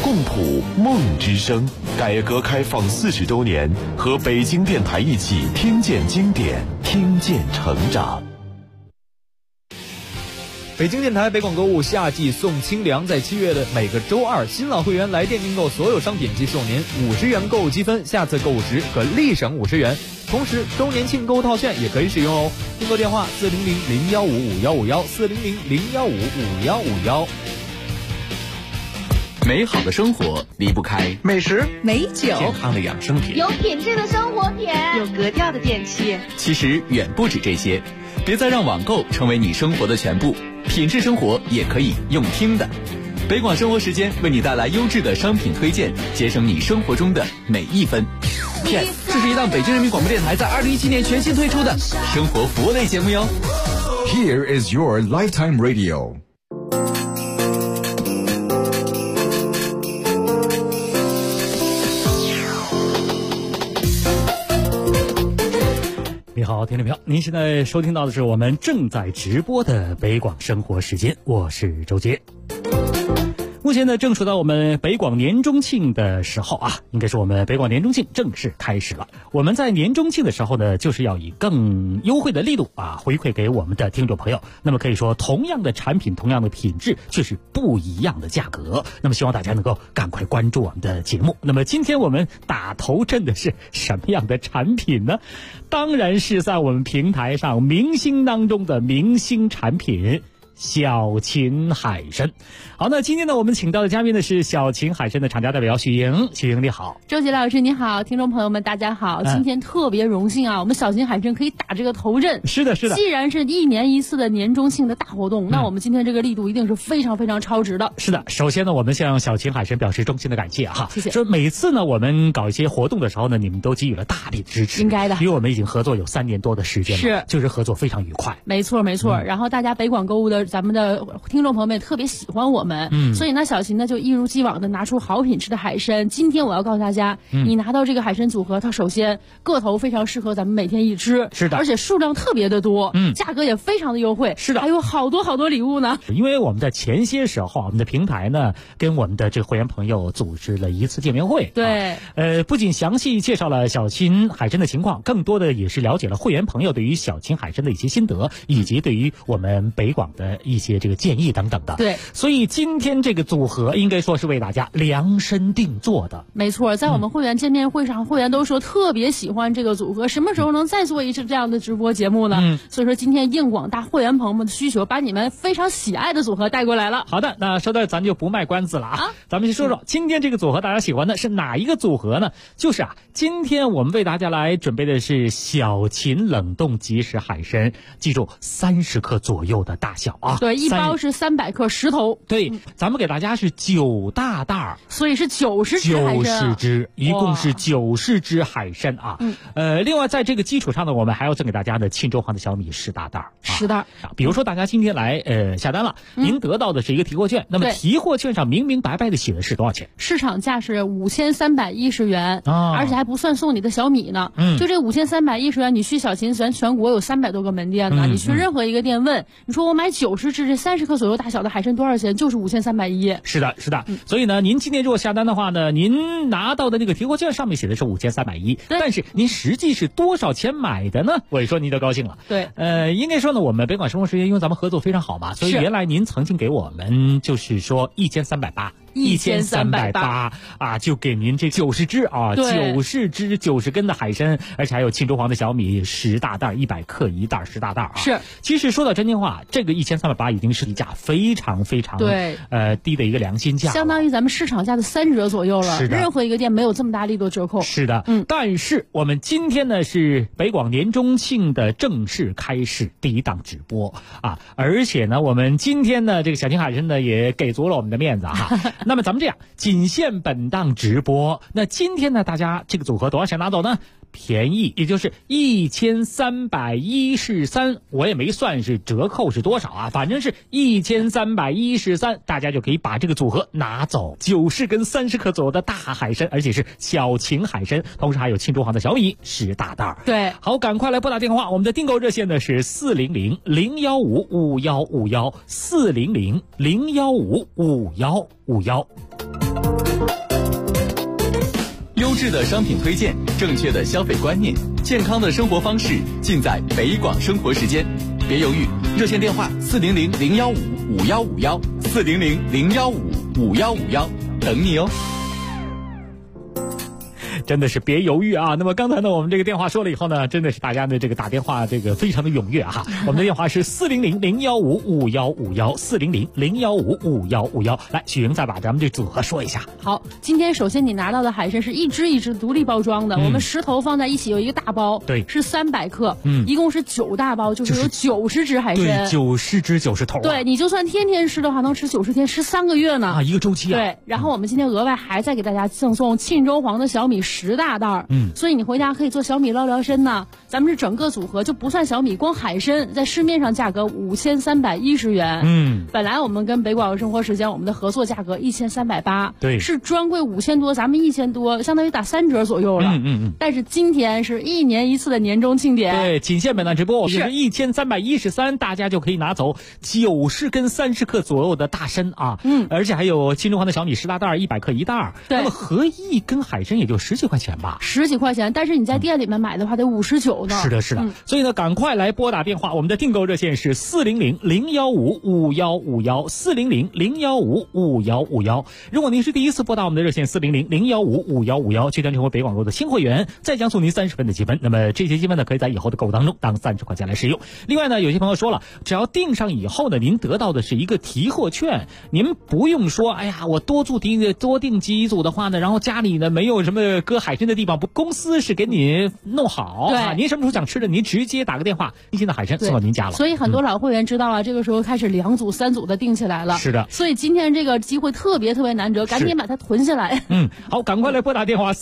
共谱梦之声。改革开放40周年，和北京电台一起听见经典，听见成长。 北京电台北广购物夏季送清凉，在7月的每个周二，新老会员来电订购所有商品即送您50元购物积分，下次购物时可立省50元。同时，周年庆购物套券也可以使用哦。订购电话400-015-5151，400-015-5151。 美好的生活离不开美食、 美酒、 健康的养生品、 有品质的生活品、 有格调的电器。 其实远不止这些，别再让网购成为你生活的全部。品质生活也可以用听的。北广生活时间为你带来优质的商品推荐，节省你生活中的每一分。Yes， 这是一档北京人民广播电台在2017年全新推出的生活服务类节目哟。 Here is your lifetime radio。 你好，听众朋友，您现在收听到的是我们正在直播的北广生活时间，我是周杰。目前呢，正处到我们北广年中庆的时候啊，应该说我们北广年中庆正式开始了。我们在年中庆的时候呢，就是要以更优惠的力度啊，回馈给我们的听众朋友。那么可以说，同样的产品，同样的品质，却是不一样的价格。那么希望大家能够赶快关注我们的节目。那么今天我们打头阵的是什么样的产品呢？当然是在我们平台上明星当中的明星产品。小秦海参。好，那今天呢，我们请到的嘉宾呢是小秦海参的厂家代表许莹。许莹你好。 周杰老师你好，听众朋友们大家好。今天特别荣幸啊，我们小秦海参可以打这个头阵。 是的，是的。 既然是1年1次的年中庆的大活动，那我们今天这个力度一定是非常非常超值的。 是的，首先呢，我们向小秦海参表示衷心的感谢哈。 谢谢。 说每次呢，我们搞一些活动的时候呢，你们都给予了大力的支持。 应该的。 因为我们已经合作有3年多的时间了， 是， 就是合作非常愉快。 没错没错。然后大家北广购物的咱们的听众朋友们也特别喜欢我们，所以呢，小秦呢就一如既往的拿出好品质的海参。今天我要告诉大家，你拿到这个海参组合，它首先个头非常适合咱们每天一吃， 是的， 而且数量特别的多，价格也非常的优惠， 是的， 还有好多好多礼物呢。 因为我们在前些时候，我们的平台呢跟我们的这个会员朋友组织了一次见面会， 对， 不仅详细介绍了小秦海参的情况，更多的也是了解了会员朋友对于小秦海参的一些心得，以及对于我们北广的一些这个建议等等的。 对， 所以今天这个组合应该说是为大家量身定做的。 没错，在我们会员见面会上，会员都说特别喜欢这个组合，什么时候能再做一次这样的直播节目呢？所以说今天应广大会员朋友们的需求，把你们非常喜爱的组合带过来了。 好的，那说到咱就不卖关子了啊，咱们先说说今天这个组合大家喜欢的是哪一个组合呢？就是今天我们为大家来准备的是小秦冷冻即食海参，记住30克左右的大小啊。 对，一包是300克10头。 对，咱们给大家是9大袋， 所以是90只海参，90 只，一共是90只海参啊。另外在这个基础上呢，我们还要赠给大家的庆州黄的小米10大袋 ，10袋。 比如说大家今天来下单了，您得到的是一个提货券，那么提货券上明明白白的写的是多少钱？ 市场价是5310元，而且还不算送你的小米呢。就这5310元，你去小秦咱全国有300多个门店呢，你去任何一个店问，你说我买90只这30克左右大小的海参多少钱？就是5310。 是的，是的。所以呢，您今天如果下单的话呢，您拿到的那个提货券上面写的是5310，但是您实际是多少钱买的呢？我一说您就高兴了。 对， 应该说呢，我们北广生活时间因为咱们合作非常好嘛，所以原来您曾经给我们就是说1380啊，就给您这90只啊，90根的海参，而且还有庆州黄的小米10大袋，100克一袋，10大袋啊。 是， 其实说到真心话，这个1380已经是一价非常非常低的一个良心价， 相当于咱们市场价的3折左右了。 是的， 任何一个店没有这么大力度折扣。 是的，但是我们今天呢是北广年中庆的正式开始第一档直播啊，而且呢我们今天呢这个小秦海参呢也给足了我们的面子哈。那么咱们这样，仅限本档直播。那今天呢，大家这个组合多少钱拿走呢？便宜，也就是1313，我也没算是折扣是多少啊，反正是1313，大家就可以把这个组合拿走，90根30克左右的大海参，而且是小秦海参，同时还有庆州黄的小米10大袋。 对， 好，赶快来拨打电话，我们的订购热线呢是400-015-5151，400-015-5151。 质的商品推荐，正确的消费观念，健康的生活方式，尽在北广生活时间。别犹豫，热线电话400-015-5151，400-015-5151，等你哦。 真的是别犹豫啊！那么刚才呢，我们这个电话说了以后呢，真的是大家的这个打电话这个非常的踊跃哈。我们的电话是400-015-5151，400-015-5151。来，许莹再把咱们这组合说一下。 好，今天首先你拿到的海参是一只一只独立包装的，我们10头放在一起有一个大包， 对， 是300克，一共是9大包，就是有90只海参， 对，90只90头， 对，你就算天天吃的话，能吃90天，13个月呢啊，一个周期啊。 对，然后我们今天额外还再给大家赠送沁州黄的小米10大袋，所以你回家可以做小米捞聊参呢。咱们是整个组合就不算小米，光海参在市面上价格5310元，本来我们跟北广生活时间我们的合作价格1380， 对， 是专柜5000多，咱们1000多，相当于打3折左右了，但是今天是1年1次的年终庆典， 对，仅限本档直播，我们是1313，大家就可以拿走90跟30克左右的大参啊，而且还有沁州黄的小米10大袋，100克1袋，那么合一跟海参也就10几块钱吧 ，10几块钱，但是你在店里面买的话得59呢。 是的，是的，所以呢，赶快来拨打电话，我们的订购热线是400-015-5151，400-015-5151。如果您是第一次拨打我们的热线400-015-5151，就将成为北广购的新会员，再将送您30分的积分。那么这些积分呢，可以在以后的购物当中当30块钱来使用。另外呢，有些朋友说了，只要订上以后呢，您得到的是一个提货券，您不用说，哎呀，我多订几组的话呢，然后家里呢没有什么搁海参的地方，不，公司是给你弄好啊。您什么时候想吃的，您直接打个电话，新鲜的海参送到您家了。 所以很多老会员知道了，这个时候开始2组3组的订起来了。 是的， 所以今天这个机会特别难得，赶紧把它囤下来。 好，赶快来拨打电话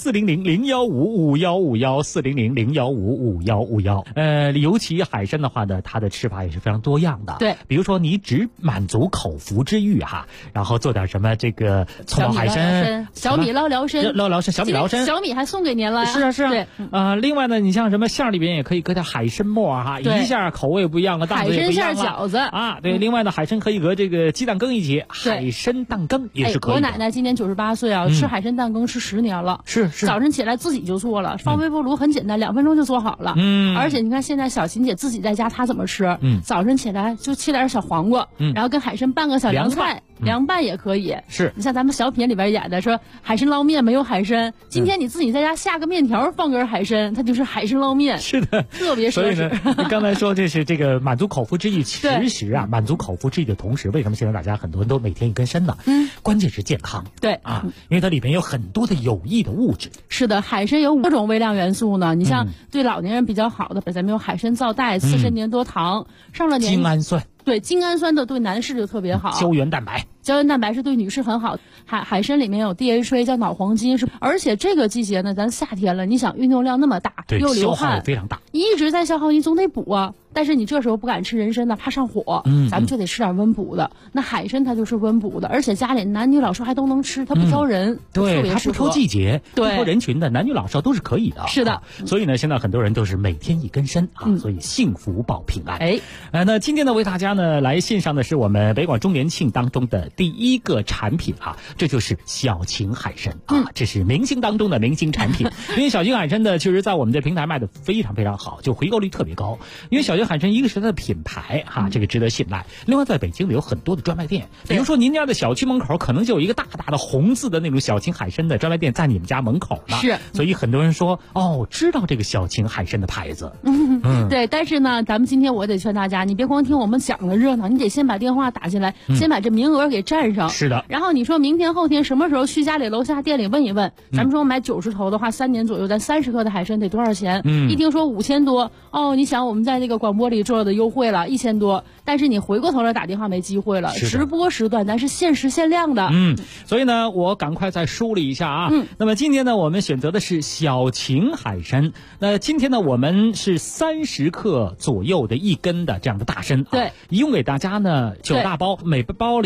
400-015-5151，400-015-5151。尤其海参的话呢，它的吃法也是非常多样的。 对， 比如说你只满足口腹之欲哈，然后做点什么这个葱爆海参、 小米捞聊参、 小米捞参， 小米还送给您了。 是啊。 对， 另外呢，你像什么馅里边也可以搁点海参末哈，一下口味不一样，档次也不一样了。 海参馅饺子啊，对。另外呢，海参可以搁这个鸡蛋羹一起，海参蛋羹也是可以的。 我奶奶今年98岁啊，吃海参蛋羹吃10年了。 是。 早晨起来自己就做了，放微波炉很简单，2分钟就做好了。而且你看现在小琴姐自己在家，她怎么吃？早晨起来就切点小黄瓜，然后跟海参拌个小凉菜，凉拌也可以。 是。你像咱们小品里边演的说海参捞面没有海参，今天你自己在家下个面条，放根海参，它就是海参捞面。 是的， 特别奢侈。 所以呢，你刚才说这是这个满足口腹之欲，其实啊，满足口腹之欲的同时，为什么现在大家很多人都每天一根参呢？关键是健康。 对啊，因为它里边有很多的有益的物质。 是的，海参有5种微量元素呢。你像对老年人比较好的，咱们有海参皂苷、刺参粘多糖，上了年精氨酸。 对，精氨酸的对男士就特别好。 胶原蛋白是对女士很好。海参里面有 DHA 叫脑黄金，而且这个季节呢，咱夏天了，你想运动量那么大，又流汗， 消耗非常大， 一直在消耗，你总得补啊。但是你这时候不敢吃人参呢，怕上火，咱们就得吃点温补的。那海参它就是温补的，而且家里男女老少还都能吃，它不挑人， 对，它不挑季节，不挑人群的，男女老少都是可以的。 是的， 所以呢，现在很多人都是每天一根参啊，所以幸福保平安。那今天呢，为大家呢来献上的是我们北广周年庆当中的第一个产品啊，这就是小秦海参啊，这是明星当中的明星产品。因为小秦海参呢，确实在我们的平台卖的非常非常好，就回购率特别高。因为小秦海参一个是它的品牌哈，这个值得信赖。另外，在北京有很多的专卖店，比如说您家的小区门口可能就有一个大大的红字的那种小秦海参的专卖店在你们家门口呢。 是， 所以很多人说知道这个小秦海参的牌子。 对，但是呢，咱们今天我得劝大家，你别光听我们讲的热闹，你得先把电话打进来，先把这名额给占上。 是的。 然后你说明天后天什么时候去家里楼下店里问一问，咱们说买90头的话，3年左右，咱30克的海参得多少钱？一听说5000多，你想我们在这个广播里做的优惠了1000多，但是你回过头来打电话没机会了。直播时段咱是限时限量的。 所以呢，我赶快再梳理一下啊。那么今天呢，我们选择的是小秦海参。那今天呢，我们是30克左右的1根的这样的大参。 对， 一共给大家呢9大包，每包里边呢是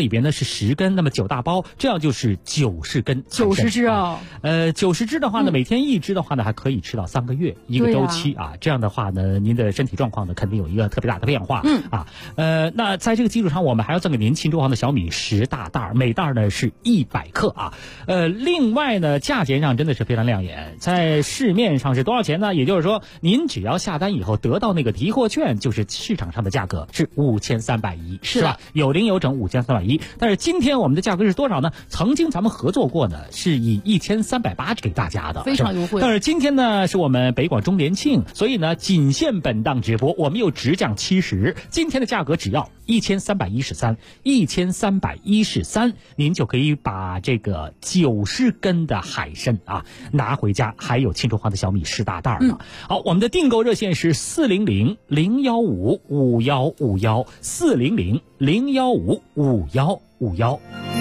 10根，那么9大包，这样就是90根 ，90只哦。 90只的话呢，每天1只的话呢，还可以吃到3个月一个周期啊。这样的话呢，您的身体状况呢，肯定有一个特别大的变化。那在这个基础上，我们还要赠给您庆州行的小米10大袋，每袋呢是100克啊。另外呢，价钱上真的是非常亮眼，在市面上是多少钱呢？也就是说，您只要下单以后得到那个提货券，就是市场上的价格是5310，是吧？有零有整5310。但是今天我们的价格是多少呢？曾经咱们合作过呢，是以1380给大家的， 非常优惠。 但是今天呢，是我们北广周年庆，所以呢，仅限本档直播，我们又直降70，今天的价格只要1313，您就可以把这个90根的海参啊拿回家，还有庆州行的小米10大袋呢。好，我们的订购热线是400-015-5151，400-015-5151。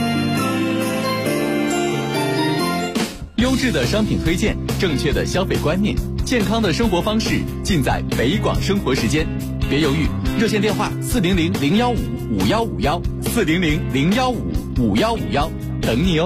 优质的商品推荐，正确的消费观念，健康的生活方式，尽在北广生活时间。别犹豫，热线电话400-015-5151，400-015-5151，等你哦。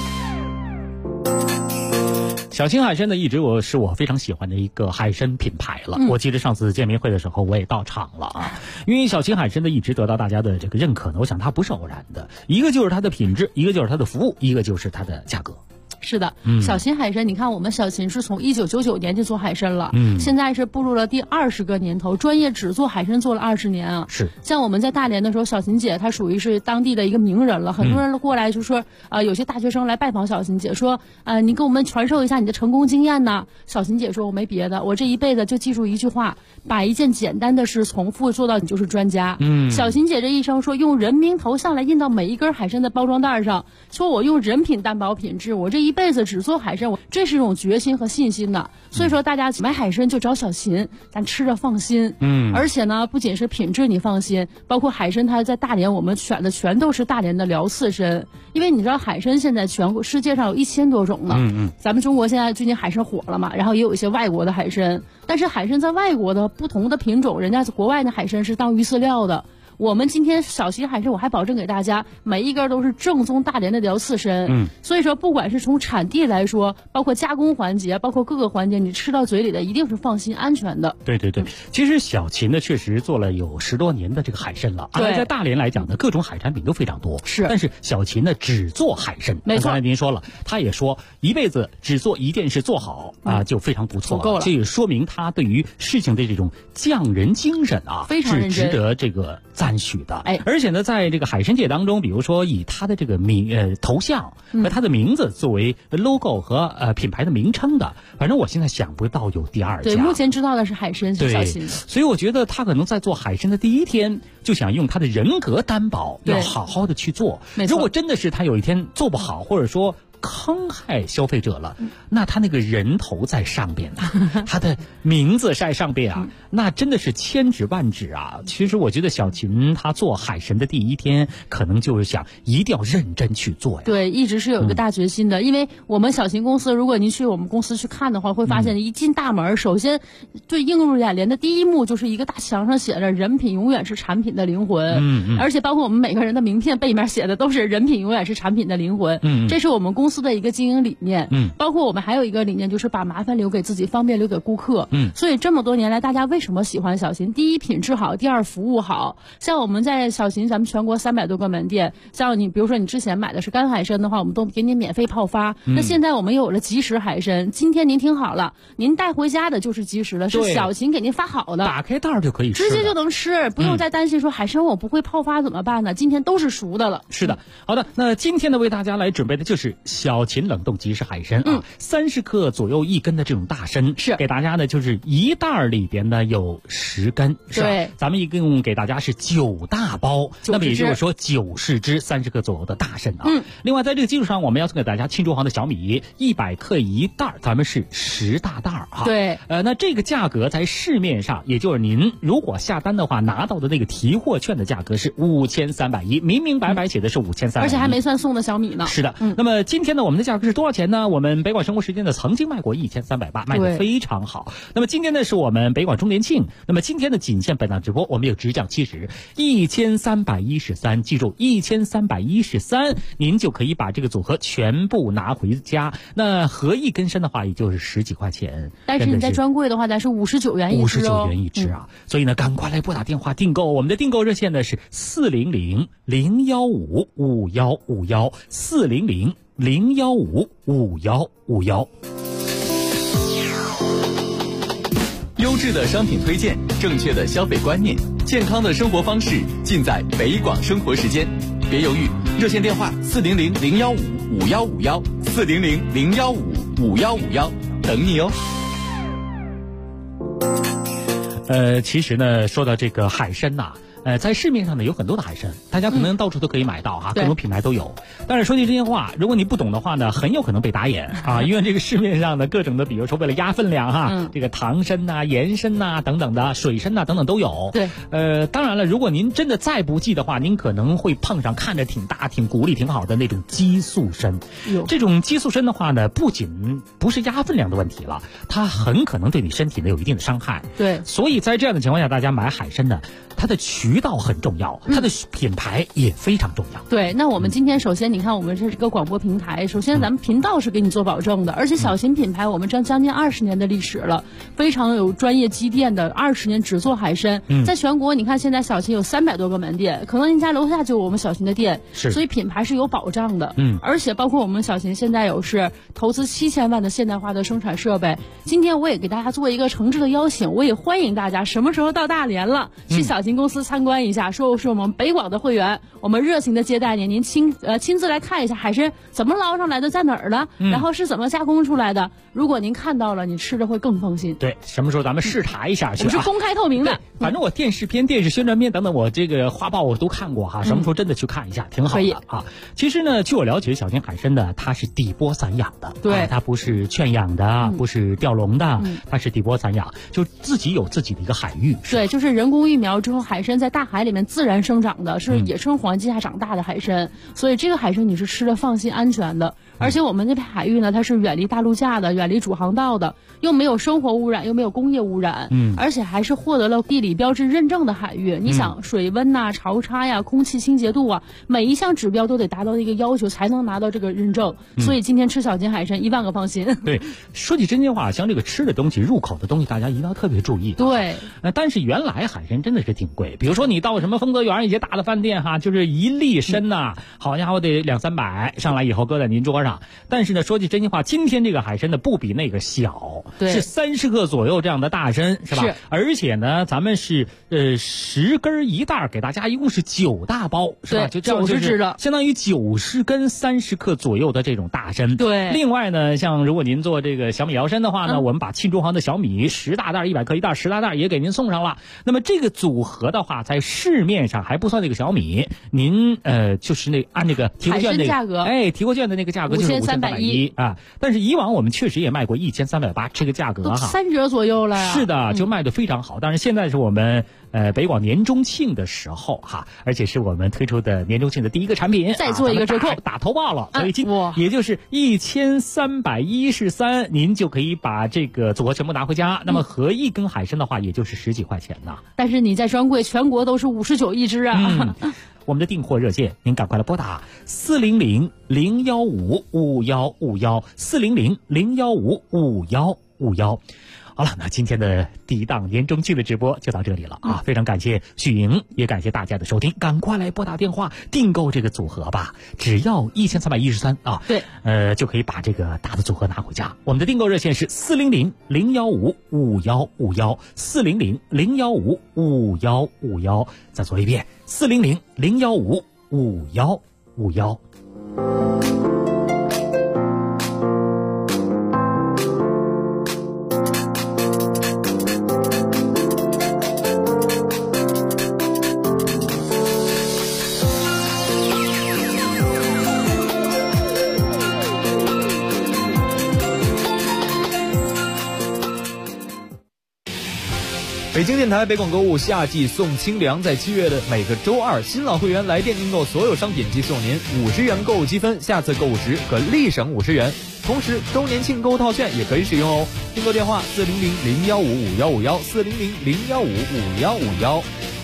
小秦海参呢，一直是我非常喜欢的一个海参品牌了。我记得上次见面会的时候，我也到场了啊。因为小秦海参呢，一直得到大家的这个认可呢，我想它不是偶然的，一个就是它的品质，一个就是它的服务，一个就是它的价格。 是的，小秦海参，你看我们小秦是从1999年就做海参了，现在是步入了第20个年头，专业只做海参做了20年啊。 是， 像我们在大连的时候，小秦姐她属于是当地的一个名人了，很多人过来就说，有些大学生来拜访小秦姐，说，你给我们传授一下你的成功经验呢。小秦姐说，我没别的，我这一辈子就记住一句话，把一件简单的事重复做到你就是专家。小秦姐这一生说，用人名头像来印到每一根海参的包装袋上，说我用人品担保品质，我这一辈子只做海参，这是一种决心和信心的。所以说大家买海参就找小秦，咱吃着放心。而且呢，不仅是品质你放心，包括海参它在大连我们选的全都是大连的辽刺参，因为你知道海参现在全国世界上有1000多种呢。咱们中国现在最近海参火了嘛，然后也有一些外国的海参，但是海参在外国的不同的品种，人家国外的海参是当鱼饲料的。我们今天小秦海参，我还保证给大家每一根都是正宗大连的辽刺参。所以说不管是从产地来说，包括加工环节，包括各个环节，你吃到嘴里的一定是放心安全的。 对，其实小秦呢确实做了有10多年的这个海参了。在大连来讲呢，各种海产品都非常多。是，但是小秦呢只做海参。没错，刚才您说了，他也说一辈子只做一件事做好就非常不错了，够了。这也说明他对于事情的这种匠人精神非常认真，是值得这个赞许的。而且呢，在这个海参界当中，比如说以他的这个头像和他的名字作为 logo 和品牌的名称的，反正我现在想不到有第二家。 对，目前知道的是海参是小秦。 所以我觉得他可能在做海参的第一天就想用他的人格担保，要好好的去做。如果真的是他有一天做不好，或者说坑害消费者了，那他那个人头在上边他的名字在上边那真的是千指万指啊。其实我觉得小秦他做海参的第一天，可能就是想一定要认真去做呀。 对，一直是有一个大决心的。因为我们小秦公司，如果您去我们公司去看的话，会发现一进大门，首先最映入眼帘的第一幕就是一个大墙上写着人品永远是产品的灵魂。而且包括我们每个人的名片背面写的都是人品永远是产品的灵魂。这是我们公司的一个经营理念。包括我们还有一个理念，就是把麻烦留给自己，方便留给顾客。所以这么多年来，大家为什么喜欢小秦？第一，品质好；第二，服务好。像我们在小秦，咱们全国300多个门店，像你比如说你之前买的是干海参的话，我们都给你免费泡发。那现在我们有了即食海参，今天您听好了，您带回家的就是即食的，是小秦给您发好的， 打开袋就可以吃， 直接就能吃，不用再担心说海参我不会泡发怎么办呢？今天都是熟的了。 是的，好的，那今天呢为大家来准备的就是小秦冷冻即食海参30克左右1根的这种大参，是给大家呢就是一袋里边呢有10根，是吧？对，咱们一共给大家是9大包，那么也就是说90只30克左右的大参另外在这个基础上，我们要送给大家庆州行的小米100克一袋，咱们是10大袋对， 那这个价格在市面上，也就是您如果下单的话拿到的那个提货券的价格是5310，明明白白写的是5310， 而且还没算送的小米呢。 是的，那么今天今天呢，我们的价格是多少钱呢？我们北广生活时间呢曾经卖过1380，卖得非常好。那么今天呢是我们北广周年庆，那么今天的仅限本档直播，我们有直降70，1313，记住1313，您就可以把这个组合全部拿回家。那合一根身的话，也就是10几块钱。 但是你在专柜的话，咱是59元一支 59元一支啊！所以呢，赶快来拨打电话订购。我们的订购热线呢是400-015-5151，400-015-5151。 优质的商品推荐，正确的消费观念，健康的生活方式，尽在北广生活时间。别犹豫，热线电话400-015-5151，400-015-5151，等你哦。 其实呢，说到这个海参呐，在市面上呢有很多的海参，大家可能到处都可以买到哈，各种品牌都有。但是说句真心话，如果你不懂的话呢，很有可能被打眼啊，因为这个市面上的各种的，比如说为了压分量哈，这个糖参呐、盐参呐等等的，水参呐等等都有。 对， 当然了，如果您真的再不济的话，您可能会碰上看着挺大、挺骨力挺好的那种激素参。这种激素参的话呢，不仅不是压分量的问题了，它很可能对你身体呢有一定的伤害。 对， 所以在这样的情况下，大家买海参呢，它的渠道很重要，它的品牌也非常重要。 对，那我们今天首先你看，我们这是个广播平台，首先咱们频道是给你做保证的，而且小型品牌我们将近20年的历史了，非常有专业积淀的，20年只做海参。在全国你看现在小型有300多个门店，可能您家楼下就有我们小型的店，所以品牌是有保障的。而且包括我们小型现在有是投资7000万的现代化的生产设备。今天我也给大家做一个诚挚的邀请，我也欢迎大家什么时候到大连了，去小型公司参观一下，说是我们北广的会员，我们热情的接待您，您亲自来看一下海参怎么捞上来的，在哪儿的，然后是怎么加工出来的。如果您看到了，你吃着会更放心。 对，什么时候咱们视察一下去？ 我们是公开透明的。 反正我电视片、电视宣传片等等，我这个画报我都看过哈。什么时候真的去看一下，挺好的啊。其实呢，据我了解，小型海参的它是底波散养的， 对， 它不是圈养的，不是钓笼的，它是底波散养，就自己有自己的一个海域。 对，就是人工育苗之后，海参在大海里面自然生长的，是野生环境下长大的海参，所以这个海参你是吃的放心安全的。而且我们那片海域呢，它是远离大陆架的，远离主航道的，又没有生活污染，又没有工业污染，而且还是获得了地理标志认证的海域。你想水温呐、潮差呀、空气清洁度啊，每一项指标都得达到一个要求才能拿到这个认证。所以今天吃小型海参1万个放心。 对，说起真心话，像这个吃的东西、入口的东西，大家一定要特别注意。 对， 但是原来海参真的是挺贵，比如说你到什么丰泽园一些大的饭店哈，就是一粒参呐，好家伙得200-300，上来以后搁在您桌上。但是呢，说句真心话，今天这个海参呢不比那个小，是30克左右这样的大参，是吧？是。而且呢，咱们是10根一袋，给大家一共是9大包，是吧？就 90只的， 相当于90根30克左右的这种大参。 对。 另外呢，像如果您做这个小米摇参的话呢，我们把庆中行的小米10大袋100克一袋10大袋也给您送上了。那么这个组合的话，在市面上还不算那个小米，您就是那按这个提货券的价格， 提货券的那个价格就是5310啊。但是以往我们确实也卖过1380，这个价格哈 3折左右了呀。 是的，就卖得非常好。但是现在是我们北广年中庆的时候哈，而且是我们推出的年中庆的第一个产品， 再做一个折扣， 打头报了，所以也就是1313，您就可以把这个组合全部拿回家。那么合一根海参的话，也就是10几块钱呢。 但是你在专柜全国都是59一只啊。 我们的订货热线，您赶快来拨打400-015-5151，400-015-5151。好了，那今天的第一档年中庆的直播就到这里了啊！非常感谢许莹，也感谢大家的收听，赶快来拨打电话订购这个组合吧，只要1313啊！ 对， 就可以把这个大的组合拿回家。我们的订购热线是400-015-5151，400-015-5151。再说一遍，400-015-5151。 北北京电台北广购物夏季送清凉，在7月的每个周二，新老会员来店订购所有商品即送您50元购物积分，下次购物时可立省50元。同时，周年庆购物套券也可以使用哦。订购电话400-015-5151，400-015-5151。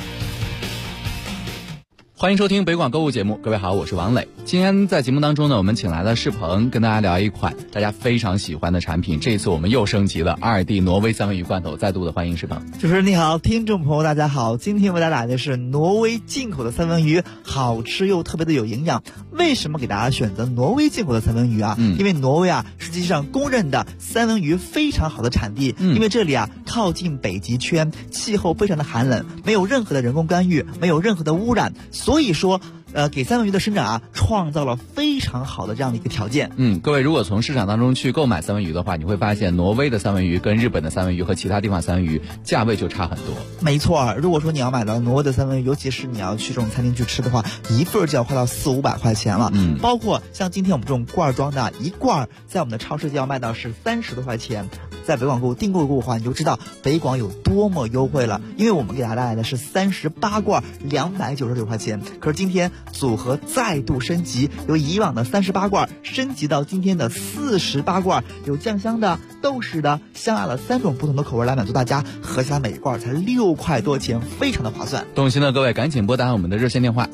欢迎收听北广购物节目，各位好，我是王磊。今天在节目当中呢，我们请来了世鹏，跟大家聊一款大家非常喜欢的产品。这一次我们又升级了2D 挪威三文鱼罐头，再度的欢迎世鹏。 主持人你好，听众朋友大家好，今天为大家来的是挪威进口的三文鱼，好吃又特别的有营养。为什么给大家选择挪威进口的三文鱼啊？因为挪威啊实际上公认的三文鱼非常好的产地，因为这里啊靠近北极圈，气候非常的寒冷，没有任何的人工干预，没有任何的污染，所以说给三文鱼的生长啊创造了非常好的这样的一个条件。 各位如果从市场当中去购买三文鱼的话，你会发现挪威的三文鱼跟日本的三文鱼和其他地方三文鱼价位就差很多。 没错，如果说你要买到挪威的三文鱼，尤其是你要去这种餐厅去吃的话，一份就要花到400-500块钱了。包括像今天我们这种罐装的一罐，在我们的超市就要卖到是30多块钱。在北广购物订购的话，你就知道北广有多么优惠了，因为我们给大家带来的是38罐296块钱，可是今天组合再度升级，由以往的38罐升级到今天的48罐，有酱香的、豆豉的、香辣的3种不同的口味来满足大家，合起来每一罐才6块多钱，非常的划算。 动心的各位赶紧拨打我们的热线电话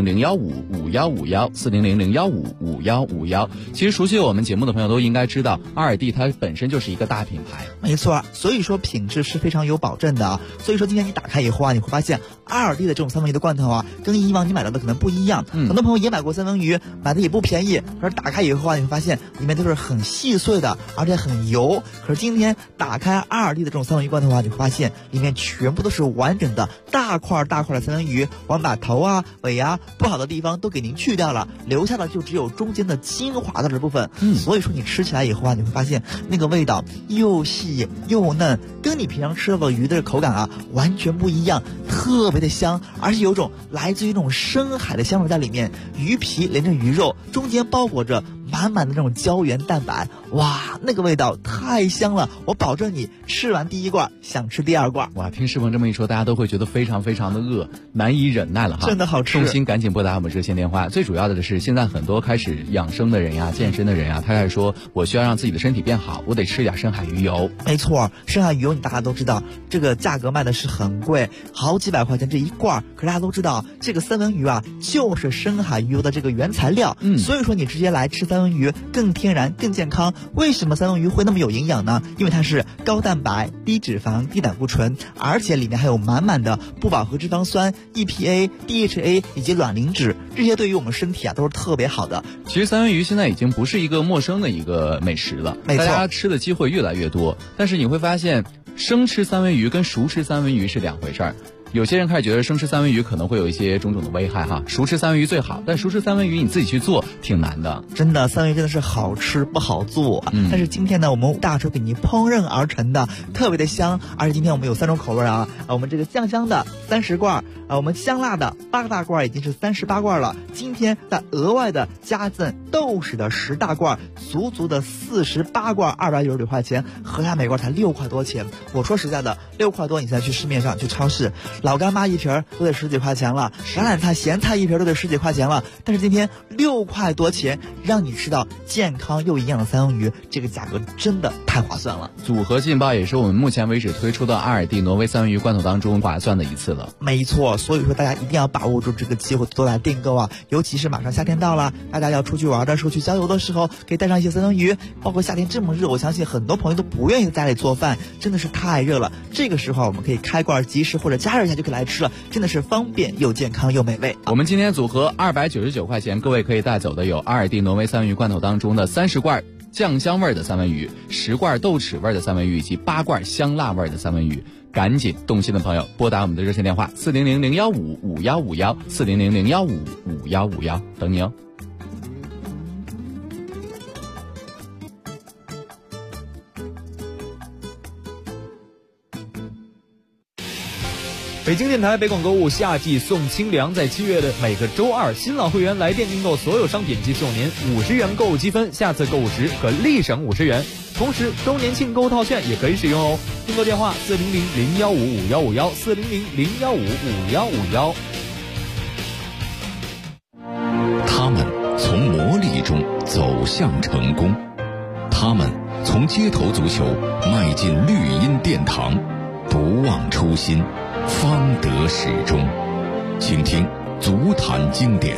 400-015-5151，400-015-5151。其实熟悉我们节目的朋友都应该知道，2D它本身就是一个大品牌， 没错，所以说品质是非常有保证的啊。所以说今天你打开以后啊，你会发现2D的这种三文鱼的罐头啊，跟以往你买到的可能不一样。很多朋友也买过三文鱼，买的也不便宜，可是打开以后啊，你会发现里面都是很细碎的，而且很油。可是今天打开2D的这种三文鱼罐头啊，你会发现里面全部都是完整的大块大块的三文鱼，我们把头啊、尾啊不好的地方都给您去掉了，留下的就只有中间的精华的这部分。所以说你吃起来以后啊，你会发现那个味道又细又嫩，跟你平常吃到的鱼的口感啊完全不一样，特别的香，而且有种来自于那种深海的香味在里面，鱼皮连着鱼肉，中间包裹着满满的那种胶原蛋白，哇，那个味道太香了，我保证你吃完第一罐想吃第二罐。 哇，听世鹏这么一说，大家都会觉得非常非常的饿，难以忍耐了哈。 真的好吃， 动心赶紧拨打我们热线电话。最主要的是现在很多开始养生的人呀、健身的人呀，他开始说我需要让自己的身体变好，我得吃点深海鱼油。 没错，深海鱼油你大家都知道，这个价格卖的是很贵，好几百块钱这一罐，可是大家都知道这个三文鱼啊就是深海鱼油的这个原材料。所以说你直接来吃三文鱼更天然更健康。为什么三文鱼会那么有营养呢？因为它是高蛋白、低脂肪、低胆固醇，而且里面还有满满的不饱和脂肪酸、EPA、DHA 以及卵磷脂，这些对于我们身体啊都是特别好的。 其实三文鱼现在已经不是一个陌生的一个美食了， 没错， 大家吃的机会越来越多。但是你会发现，生吃三文鱼跟熟吃三文鱼是两回事儿。有些人开始觉得生吃三文鱼可能会有一些种种的危害哈，熟吃三文鱼最好，但熟吃三文鱼你自己去做挺难的。 真的，三文鱼真的是好吃不好做。但是今天呢，我们大厨给您烹饪而成的，特别的香。而且今天我们有3种口味啊，我们这个酱香的30罐，我们香辣的8大罐已经是38罐了。今天再额外的加赠豆豉的10大罐，足足的48罐296块钱，合下每罐才6块多钱。我说实在的，6块多你现在去市面上去超市，老干妈一瓶都得10几块钱了，橄榄菜、咸菜一瓶都得10几块钱了。但是今天6块多钱，让你吃到健康又营养的三文鱼，这个价格真的太划算了。 组合劲爆也是我们目前为止推出的2D 挪威三文鱼罐头当中划算的一次了。 没错，所以说大家一定要把握住这个机会，多来订购啊！尤其是马上夏天到了，大家要出去玩的时候、去郊游的时候，可以带上一些三文鱼。包括夏天这么热，我相信很多朋友都不愿意在家里做饭，真的是太热了。这个时候我们可以开罐即食或者加热一下就可以来吃了，真的是方便又健康又美味。 我们今天组合299块钱，各位可以带走的有2D 挪威三文鱼罐头当中的30罐酱香味的三文鱼、10罐豆豉味的三文鱼以及8罐香辣味的三文鱼。赶紧动心的朋友拨打我们的热线电话400-015-5151，400-015-5151，等你哦。 北京电台北广购物夏季送清凉，在7月的每个周二，新老会员来店订购所有商品即送您50元购物积分，下次购物时可立省50元。 同时，周年庆购物套券也可以使用哦。订购电话400-015-5151，400-015-5151。 他们从磨砺中走向成功，他们从街头足球迈进绿茵殿堂，不忘初心，方得始终。请听足坛经典。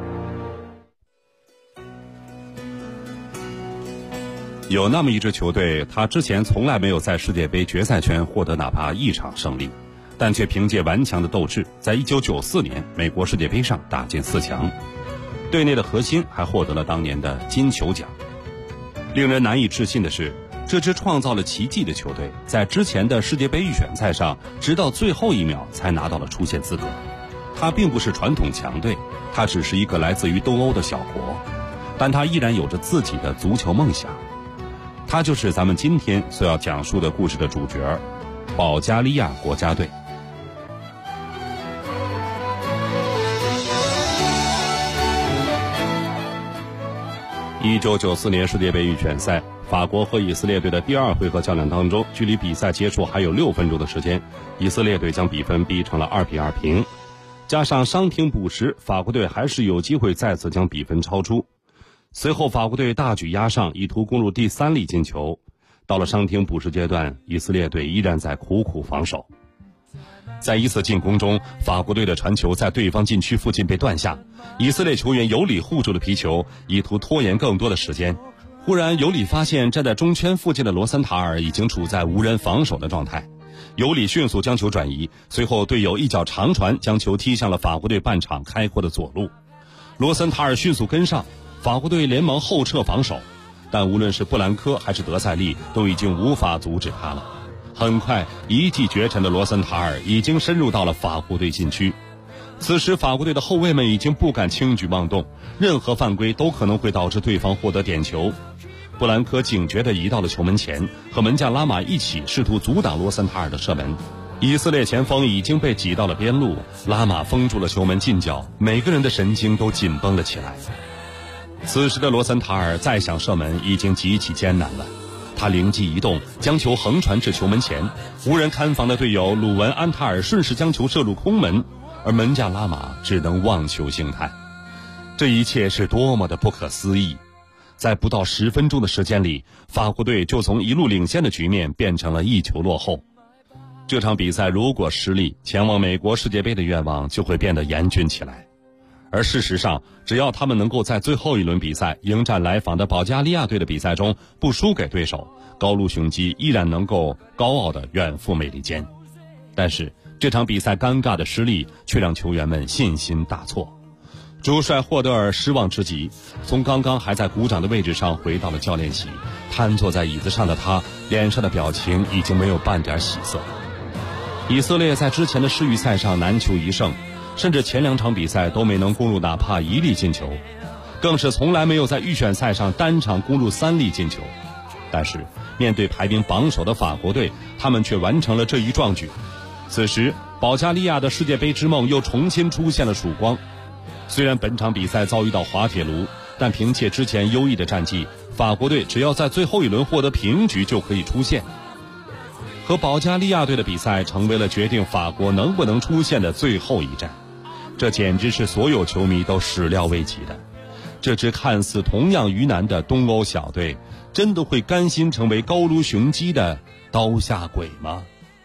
有那么一支球队，他之前从来没有在世界杯决赛圈获得哪怕一场胜利，但却凭借顽强的斗志，在1994年美国世界杯上打进4强。队内的核心还获得了当年的金球奖。令人难以置信的是，这支创造了奇迹的球队，在之前的世界杯预选赛上，直到最后一秒才拿到了出线资格。它并不是传统强队，它只是一个来自于东欧的小国，但它依然有着自己的足球梦想。它就是咱们今天所要讲述的故事的主角——保加利亚国家队。1994年世界杯预选赛，法国和以色列队的第2回合较量当中，距离比赛结束还有6分钟的时间，以色列队将比分逼成了2-2平。加上伤停补时，法国队还是有机会再次将比分超出。随后法国队大举压上，意图攻入第3粒进球。到了伤停补时阶段，以色列队依然在苦苦防守。在一次进攻中，法国队的传球在对方禁区附近被断下，以色列球员尤里护住了皮球，意图拖延更多的时间。忽然尤里发现站在中圈附近的罗森塔尔已经处在无人防守的状态，尤里迅速将球转移，随后队友一脚长传将球踢向了法国队半场开阔的左路。罗森塔尔迅速跟上，法国队连忙后撤防守，但无论是布兰科还是德塞利都已经无法阻止他了。很快，一骑绝尘的罗森塔尔已经深入到了法国队禁区。此时法国队的后卫们已经不敢轻举妄动，任何犯规都可能会导致对方获得点球。布兰科警觉地移到了球门前，和门将拉玛一起试图阻挡罗森塔尔的射门。以色列前锋已经被挤到了边路，拉玛封住了球门近角，每个人的神经都紧绷了起来。此时的罗森塔尔再想射门已经极其艰难了，他灵机一动，将球横传至球门前，无人看防的队友鲁文安塔尔顺势将球射入空门，而门将拉玛只能望球兴叹。这一切是多么的不可思议！在不到10分钟的时间里，法国队就从一路领先的局面变成了1球落后。这场比赛如果失利，前往美国世界杯的愿望就会变得严峻起来。而事实上，只要他们能够在最后一轮比赛迎战来访的保加利亚队的比赛中不输给对手，高卢雄鸡依然能够高傲地远赴美利坚。但是这场比赛尴尬的失利却让球员们信心大挫。主帅霍德尔失望之极，从刚刚还在鼓掌的位置上回到了教练席，瘫坐在椅子上的他脸上的表情已经没有半点喜色。以色列在之前的世预赛上难求一胜，甚至前2场比赛都没能攻入哪怕1粒进球，更是从来没有在预选赛上单场攻入3粒进球。但是面对排名榜首的法国队，他们却完成了这一壮举。此时保加利亚的世界杯之梦又重新出现了曙光。虽然本场比赛遭遇到滑铁卢，但凭借之前优异的战绩，法国队只要在最后一轮获得平局就可以出线。和保加利亚队的比赛成为了决定法国能不能出线的最后一战，这简直是所有球迷都始料未及的。这支看似同样于难的东欧小队，真的会甘心成为高卢雄鸡的刀下鬼吗？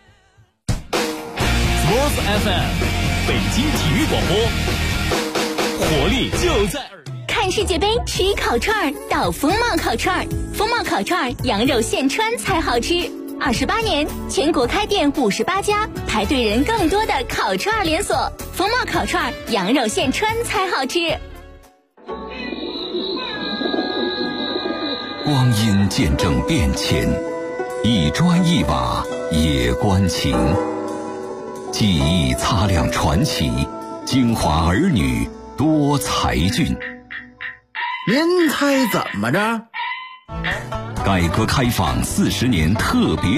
Sports FM 北京体育广播，活力就在耳边。 看世界杯吃烤串到风貌烤串，风貌烤串羊肉现穿才好吃。28年，全国开店58家，排队人更多的烤串连锁。风貌烤串，羊肉现穿才好吃。 光阴见证变迁，一砖一瓦也关情。记忆擦亮传奇，京华儿女多才俊。 您猜怎么着？ 改革开放40年特别